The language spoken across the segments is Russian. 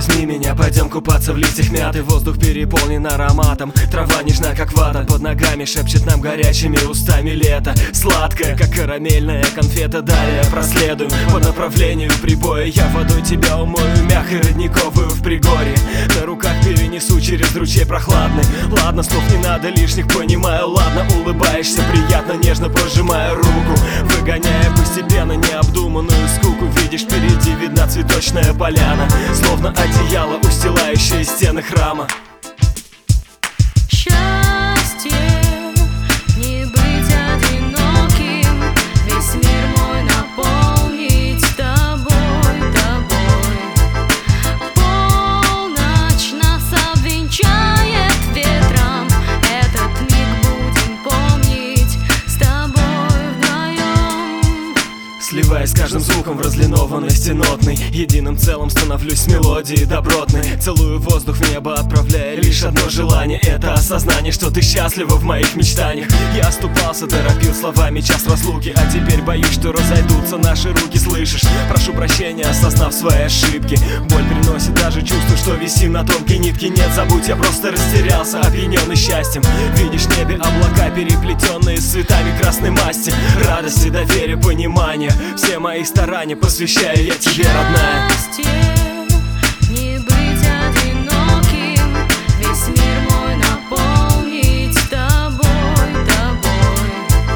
возьми меня, пойдем купаться в листьях мяты. Воздух переполнен ароматом, трава нежна как вата. Под ногами шепчет нам горячими устами лето. Сладкая, как карамельная конфета. Далее проследуем по направлению прибоя. Я водой тебя умою, мягкой родниковую в пригорье. На руках перенесу через ручей прохладный. Ладно, слов не надо лишних, понимаю, ладно. Улыбаешься приятно, нежно пожимая руку, выгоняя постепенно необдуманную скуку. Видишь, впереди видна цветочная поляна, словно одеяло, устилающее стены храма. Счастье не быть одиноким, весь мир мой наполнить тобой, тобой. Полночь нас обвенчает ветром, этот миг будем помнить с тобой вдвоем. Сливаясь с каждым звуком в разлинованности нотной, единым целым становлюсь с мелодией добротной. Целую воздух в небо, отправляя лишь одно желание. Это осознание, что ты счастлива в моих мечтаниях. Я оступался, торопил словами час разлуки, а теперь боюсь, что разойдутся наши руки. Слышишь? Прошу прощения, осознав свои ошибки. Боль приносит даже чувство, что висим на тонкой нитке. Нет, забудь, я просто растерялся, опьяненный счастьем. Видишь в небе облака, переплетенные с цветами красной масти. Радости, доверия, понимания, все мои старания посвящаю я тебе, родная. Счастье не быть одиноким, весь мир мой наполнить тобой, тобой.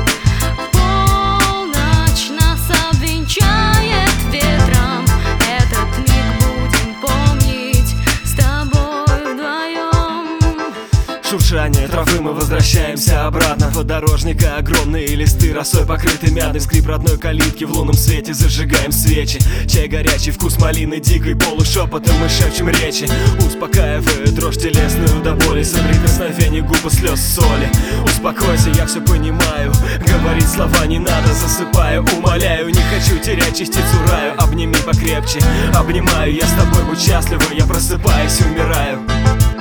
Полночь нас обвенчает ветром, этот миг будем помнить с тобой вдвоем. Шуршание травы, мы возвращаемся обратно. Подорожника огромные листы, росой покрыты мятой. Скрип родной калитки, в лунном свете зажигаем свечи. Чай горячий, вкус малины дикой, полушепотом мы шепчем речи, успокаивая дрожь телесную до боли. Соприкосновение губ и слез соли. Успокойся, я все понимаю, говорить слова не надо, засыпаю, умоляю. Не хочу терять частицу раю, обними покрепче, обнимаю. Я с тобой, будь счастлива, я просыпаюсь, умираю.